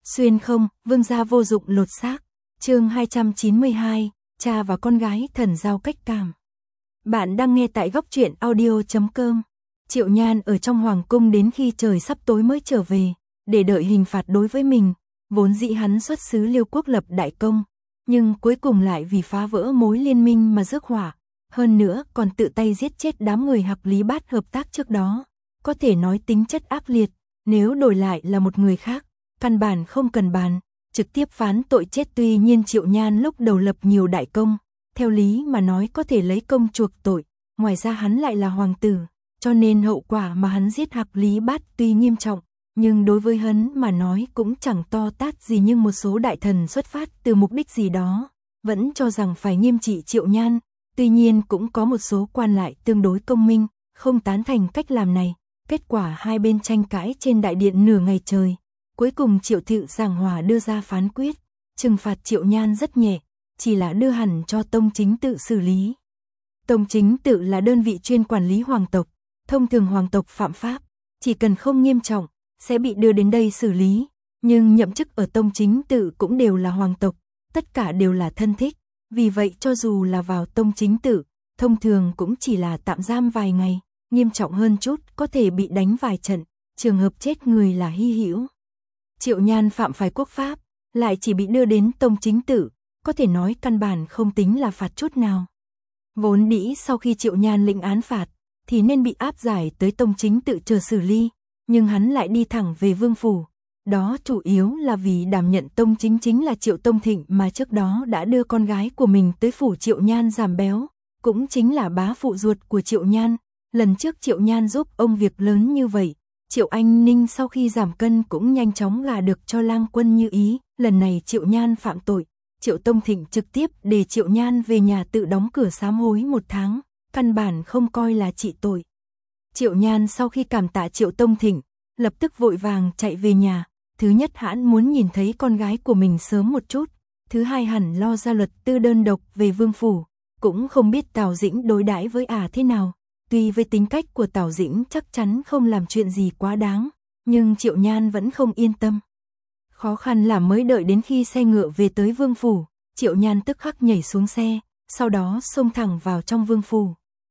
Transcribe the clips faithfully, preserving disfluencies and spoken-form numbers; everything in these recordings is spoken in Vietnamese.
Xuyên không, vương gia vô dụng lột xác. Chương hai trăm chín mươi hai, cha và con gái thần giao cách cảm. Bạn đang nghe tại góc truyện audio chấm com. Triệu Nhan ở trong hoàng cung đến khi trời sắp tối mới trở về, để đợi hình phạt đối với mình. Vốn dĩ hắn xuất xứ Liêu quốc lập đại công, nhưng cuối cùng lại vì phá vỡ mối liên minh mà rước họa. Hơn nữa còn tự tay giết chết đám người Hạc Lý Bát hợp tác trước đó. Có thể nói tính chất ác liệt, nếu đổi lại là một người khác, căn bản không cần bàn, trực tiếp phán tội chết. Tuy nhiên Triệu Nhan lúc đầu lập nhiều đại công, theo lý mà nói có thể lấy công chuộc tội, ngoài ra hắn lại là hoàng tử, cho nên hậu quả mà hắn giết Hạc Lý Bát tuy nghiêm trọng, nhưng đối với hắn mà nói cũng chẳng to tát gì. Nhưng một số đại thần xuất phát từ mục đích gì đó, vẫn cho rằng phải nghiêm trị Triệu Nhan. Tuy nhiên cũng có một số quan lại tương đối công minh, không tán thành cách làm này. Kết quả hai bên tranh cãi trên đại điện nửa ngày trời. Cuối cùng Triệu Thự giảng hòa đưa ra phán quyết, trừng phạt Triệu Nhan rất nhẹ, chỉ là đưa hẳn cho Tông Chính Tự xử lý. Tông Chính Tự là đơn vị chuyên quản lý hoàng tộc, thông thường hoàng tộc phạm pháp, chỉ cần không nghiêm trọng, sẽ bị đưa đến đây xử lý. Nhưng nhậm chức ở Tông Chính Tự cũng đều là hoàng tộc, tất cả đều là thân thích. Vì vậy cho dù là vào Tông Chính Tự, thông thường cũng chỉ là tạm giam vài ngày, nghiêm trọng hơn chút có thể bị đánh vài trận, trường hợp chết người là hy hữu. Triệu Nhan phạm phải quốc pháp, lại chỉ bị đưa đến Tông Chính Tự, có thể nói căn bản không tính là phạt chút nào. Vốn dĩ sau khi Triệu Nhan lĩnh án phạt, thì nên bị áp giải tới Tông Chính Tự chờ xử lý, nhưng hắn lại đi thẳng về vương phủ. Đó chủ yếu là vì đảm nhận tông chính chính là Triệu Tông Thịnh mà trước đó đã đưa con gái của mình tới phủ Triệu Nhan giảm béo, cũng chính là bá phụ ruột của Triệu Nhan. Lần trước Triệu Nhan giúp ông việc lớn như vậy, Triệu Anh Ninh sau khi giảm cân cũng nhanh chóng gả được cho Lang Quân như ý. Lần này Triệu Nhan phạm tội, Triệu Tông Thịnh trực tiếp để Triệu Nhan về nhà tự đóng cửa sám hối một tháng, căn bản không coi là trị tội. Triệu Nhan sau khi cảm tạ Triệu Tông Thịnh, lập tức vội vàng chạy về nhà. Thứ nhất hãn muốn nhìn thấy con gái của mình sớm một chút, thứ hai hẳn lo ra luật tư đơn độc về vương phủ, cũng không biết Tào Dĩnh đối đãi với ả à thế nào. Tuy với tính cách của Tào Dĩnh chắc chắn không làm chuyện gì quá đáng, nhưng Triệu Nhan vẫn không yên tâm. Khó khăn là mới đợi đến khi xe ngựa về tới vương phủ, Triệu Nhan tức khắc nhảy xuống xe, sau đó xông thẳng vào trong vương phủ.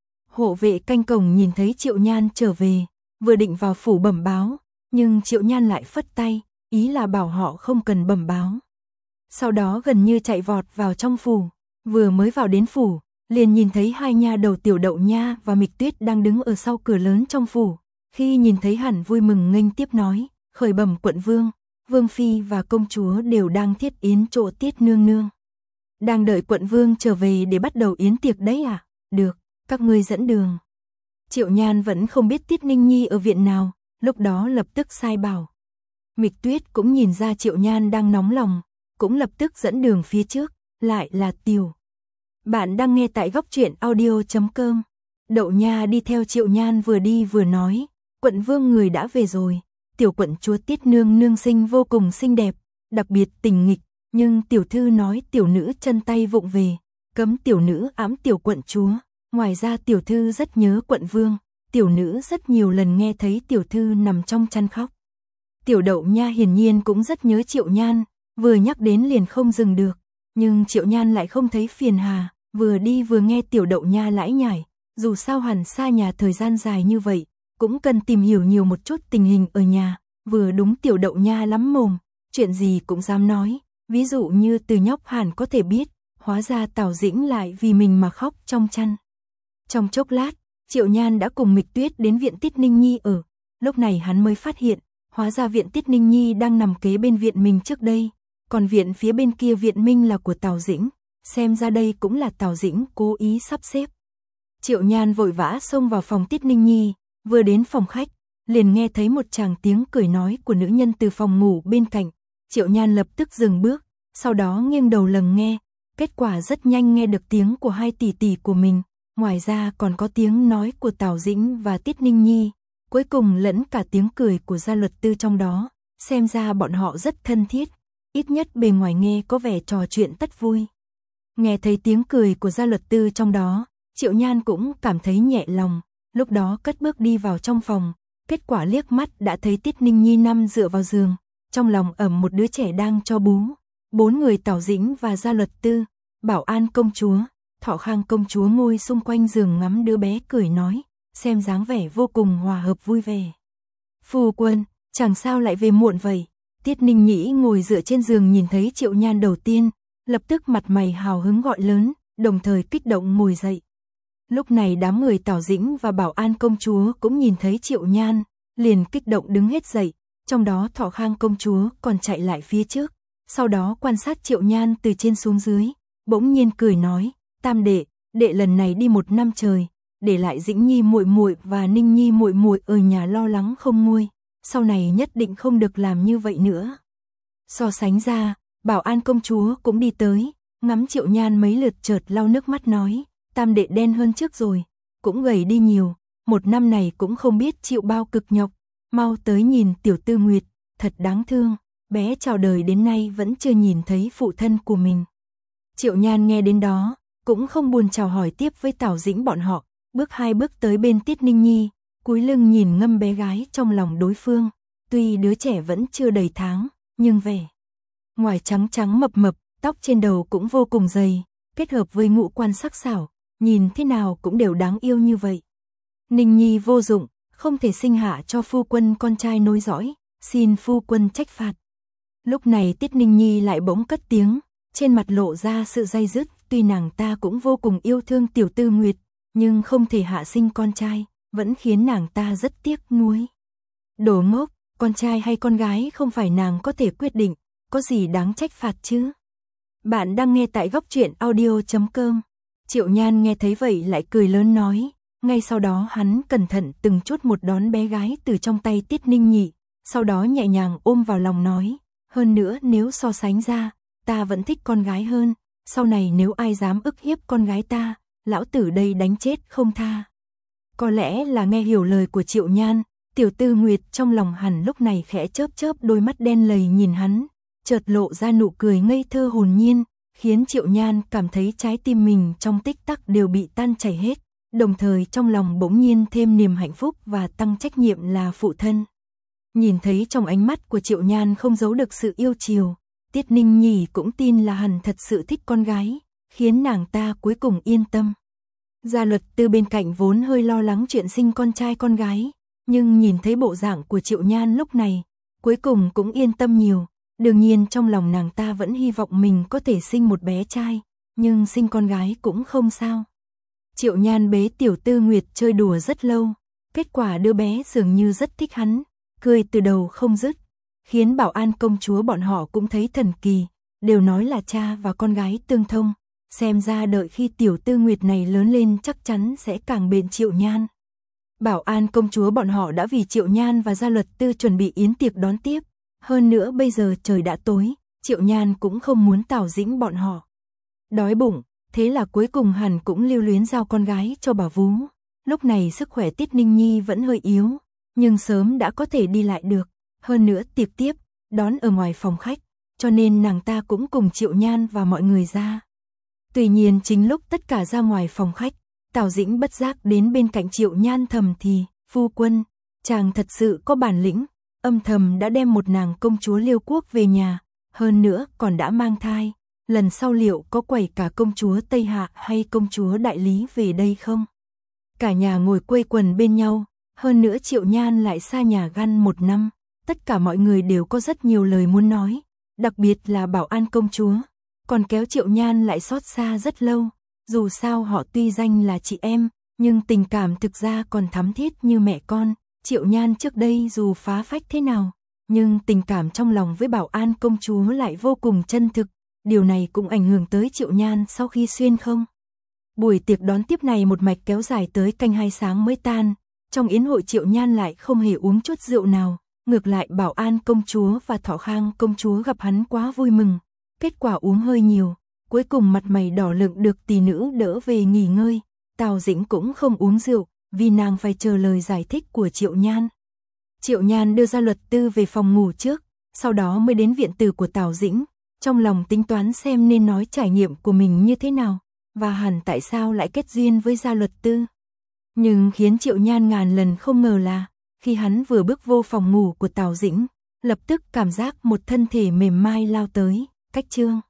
Hộ vệ canh cổng nhìn thấy Triệu Nhan trở về, vừa định vào phủ bẩm báo, nhưng Triệu Nhan lại phất tay, ý là bảo họ không cần bẩm báo. Sau đó gần như chạy vọt vào trong phủ, vừa mới vào đến phủ, liền nhìn thấy hai nha đầu Tiểu Đậu Nha và Mịch Tuyết đang đứng ở sau cửa lớn trong phủ. Khi nhìn thấy hẳn vui mừng nghênh tiếp nói, khởi bẩm quận vương, vương phi và công chúa đều đang thiết yến chỗ Tiết nương nương. Đang đợi quận vương trở về để bắt đầu yến tiệc đấy à? Được, các ngươi dẫn đường. Triệu Nhan vẫn không biết Tiết Ninh Nhi ở viện nào, lúc đó lập tức sai bảo. Mịch Tuyết cũng nhìn ra Triệu Nhan đang nóng lòng, cũng lập tức dẫn đường phía trước, lại là Tiểu. Bạn đang nghe tại góc truyện audio chấm com. Đậu Nha đi theo Triệu Nhan vừa đi vừa nói, quận vương người đã về rồi, tiểu quận chúa Tiết nương nương sinh vô cùng xinh đẹp, đặc biệt tình nghịch, nhưng tiểu thư nói tiểu nữ chân tay vụng về, cấm tiểu nữ ẵm tiểu quận chúa, ngoài ra tiểu thư rất nhớ quận vương, tiểu nữ rất nhiều lần nghe thấy tiểu thư nằm trong chăn khóc. Tiểu Đậu Nha hiển nhiên cũng rất nhớ Triệu Nhan, vừa nhắc đến liền không dừng được, nhưng Triệu Nhan lại không thấy phiền hà, vừa đi vừa nghe Tiểu Đậu Nha lãi nhải, dù sao hẳn xa nhà thời gian dài như vậy, cũng cần tìm hiểu nhiều một chút tình hình ở nhà, vừa đúng Tiểu Đậu Nha lắm mồm, chuyện gì cũng dám nói, ví dụ như từ nhóc hẳn có thể biết, hóa ra Tào Dĩnh lại vì mình mà khóc trong chăn. Trong chốc lát, Triệu Nhan đã cùng Mịch Tuyết đến viện Tiết Ninh Nhi ở, lúc này hắn mới phát hiện, hóa ra viện Tiết Ninh Nhi đang nằm kế bên viện mình trước đây, còn viện phía bên kia viện Minh là của Tào Dĩnh, xem ra đây cũng là Tào Dĩnh cố ý sắp xếp. Triệu Nhan vội vã xông vào phòng Tiết Ninh Nhi, vừa đến phòng khách, liền nghe thấy một tràng tiếng cười nói của nữ nhân từ phòng ngủ bên cạnh. Triệu Nhan lập tức dừng bước, sau đó nghiêng đầu lắng nghe, kết quả rất nhanh nghe được tiếng của hai tỷ tỷ của mình, ngoài ra còn có tiếng nói của Tào Dĩnh và Tiết Ninh Nhi, cuối cùng lẫn cả tiếng cười của gia luật tư trong đó, xem ra bọn họ rất thân thiết, ít nhất bề ngoài nghe có vẻ trò chuyện tất vui. Nghe thấy tiếng cười của gia luật tư trong đó, Triệu Nhan cũng cảm thấy nhẹ lòng, lúc đó cất bước đi vào trong phòng, kết quả liếc mắt đã thấy Tiết Ninh Nhi nằm dựa vào giường, trong lòng ẩm một đứa trẻ đang cho bú. Bốn người Tào Dĩnh và Gia Luật Tư, Bảo An công chúa, Thọ Khang công chúa ngồi xung quanh giường ngắm đứa bé cười nói, xem dáng vẻ vô cùng hòa hợp vui vẻ. Phu quân, chẳng sao lại về muộn vậy? Tiết Ninh Nhĩ ngồi dựa trên giường nhìn thấy Triệu Nhan đầu tiên, lập tức mặt mày hào hứng gọi lớn, đồng thời kích động ngồi dậy. Lúc này đám người Tào Dĩnh và Bảo An công chúa cũng nhìn thấy Triệu Nhan, liền kích động đứng hết dậy, trong đó Thọ Khang công chúa còn chạy lại phía trước, sau đó quan sát Triệu Nhan từ trên xuống dưới, bỗng nhiên cười nói, Tam đệ, đệ lần này đi một năm trời, để lại Dĩnh Nhi muội muội và Ninh Nhi muội muội ở nhà lo lắng không nguôi, sau này nhất định không được làm như vậy nữa. So sánh ra, Bảo An công chúa cũng đi tới, ngắm Triệu Nhan mấy lượt chợt lau nước mắt nói, Tam đệ đen hơn trước rồi, cũng gầy đi nhiều, một năm này cũng không biết chịu bao cực nhọc, mau tới nhìn tiểu Tư Nguyệt, thật đáng thương, bé chào đời đến nay vẫn chưa nhìn thấy phụ thân của mình. Triệu Nhan nghe đến đó, cũng không buồn chào hỏi tiếp với Tào Dĩnh bọn họ, bước hai bước tới bên Tiết Ninh Nhi, cúi lưng nhìn ngâm bé gái trong lòng đối phương, tuy đứa trẻ vẫn chưa đầy tháng, nhưng vẻ ngoài trắng trắng mập mập, tóc trên đầu cũng vô cùng dày, kết hợp với ngũ quan sắc sảo, nhìn thế nào cũng đều đáng yêu như vậy. Ninh Nhi vô dụng, không thể sinh hạ cho phu quân con trai nối dõi, xin phu quân trách phạt. Lúc này Tiết Ninh Nhi lại bỗng cất tiếng, trên mặt lộ ra sự day dứt, tuy nàng ta cũng vô cùng yêu thương tiểu Tư Nguyệt, nhưng không thể hạ sinh con trai, vẫn khiến nàng ta rất tiếc nuối. Đồ ngốc, con trai hay con gái không phải nàng có thể quyết định, có gì đáng trách phạt chứ? Bạn đang nghe tại góc truyện audio chấm com. Triệu Nhan nghe thấy vậy lại cười lớn nói, ngay sau đó hắn cẩn thận từng chút một đón bé gái từ trong tay Tiết Ninh Nhị, sau đó nhẹ nhàng ôm vào lòng nói, hơn nữa nếu so sánh ra, ta vẫn thích con gái hơn, sau này nếu ai dám ức hiếp con gái ta, lão tử đây đánh chết không tha. Có lẽ là nghe hiểu lời của Triệu Nhan, tiểu Tư Nguyệt trong lòng hẳn lúc này khẽ chớp chớp đôi mắt đen lầy nhìn hắn, chợt lộ ra nụ cười ngây thơ hồn nhiên, khiến Triệu Nhan cảm thấy trái tim mình trong tích tắc đều bị tan chảy hết, đồng thời trong lòng bỗng nhiên thêm niềm hạnh phúc và tăng trách nhiệm là phụ thân. Nhìn thấy trong ánh mắt của Triệu Nhan không giấu được sự yêu chiều, Tiết Ninh Nhì cũng tin là hẳn thật sự thích con gái, khiến nàng ta cuối cùng yên tâm. Gia Luật Tư bên cạnh vốn hơi lo lắng chuyện sinh con trai con gái, nhưng nhìn thấy bộ dạng của Triệu Nhan lúc này, cuối cùng cũng yên tâm nhiều. Đương nhiên trong lòng nàng ta vẫn hy vọng mình có thể sinh một bé trai, nhưng sinh con gái cũng không sao. Triệu Nhan bế tiểu Tư Nguyệt chơi đùa rất lâu, kết quả đứa bé dường như rất thích hắn, cười từ đầu không dứt, khiến Bảo An công chúa bọn họ cũng thấy thần kỳ, đều nói là cha và con gái tương thông, xem ra đợi khi tiểu Tư Nguyệt này lớn lên chắc chắn sẽ càng bền Triệu Nhan. Bảo An công chúa bọn họ đã vì Triệu Nhan và Gia Luật Tư chuẩn bị yến tiệc đón tiếp. Hơn nữa bây giờ trời đã tối, Triệu Nhan cũng không muốn Tào Dĩnh bọn họ đói bụng, thế là cuối cùng hẳn cũng lưu luyến giao con gái cho bà vú. Lúc này sức khỏe Tiết Ninh Nhi vẫn hơi yếu, nhưng sớm đã có thể đi lại được, hơn nữa tiệc tiếp, đón ở ngoài phòng khách, cho nên nàng ta cũng cùng Triệu Nhan và mọi người ra. Tuy nhiên chính lúc tất cả ra ngoài phòng khách, Tào Dĩnh bất giác đến bên cạnh Triệu Nhan thầm thì, phu quân, chàng thật sự có bản lĩnh, âm thầm đã đem một nàng công chúa Liêu Quốc về nhà, hơn nữa còn đã mang thai, lần sau liệu có quẩy cả công chúa Tây Hạ hay công chúa Đại Lý về đây không? Cả nhà ngồi quây quần bên nhau, hơn nữa Triệu Nhan lại xa nhà găn một năm, tất cả mọi người đều có rất nhiều lời muốn nói, đặc biệt là Bảo An công chúa, còn kéo Triệu Nhan lại xót xa rất lâu, dù sao họ tuy danh là chị em, nhưng tình cảm thực ra còn thắm thiết như mẹ con. Triệu Nhan trước đây dù phá phách thế nào, nhưng tình cảm trong lòng với Bảo An công chúa lại vô cùng chân thực, điều này cũng ảnh hưởng tới Triệu Nhan sau khi xuyên không. Buổi tiệc đón tiếp này một mạch kéo dài tới canh hai sáng mới tan, trong yến hội Triệu Nhan lại không hề uống chút rượu nào, ngược lại Bảo An công chúa và Thọ Khang công chúa gặp hắn quá vui mừng, kết quả uống hơi nhiều, cuối cùng mặt mày đỏ lựng được tỷ nữ đỡ về nghỉ ngơi. Tào Dĩnh cũng không uống rượu, vì nàng phải chờ lời giải thích của Triệu Nhan. Triệu Nhan đưa Gia Luật Tư về phòng ngủ trước, sau đó mới đến viện tử của Tào Dĩnh, trong lòng tính toán xem nên nói trải nghiệm của mình như thế nào, và hẳn tại sao lại kết duyên với Gia Luật Tư. Nhưng khiến Triệu Nhan ngàn lần không ngờ là, khi hắn vừa bước vô phòng ngủ của Tào Dĩnh, Lập tức cảm giác một thân thể mềm mại lao tới, cách Trương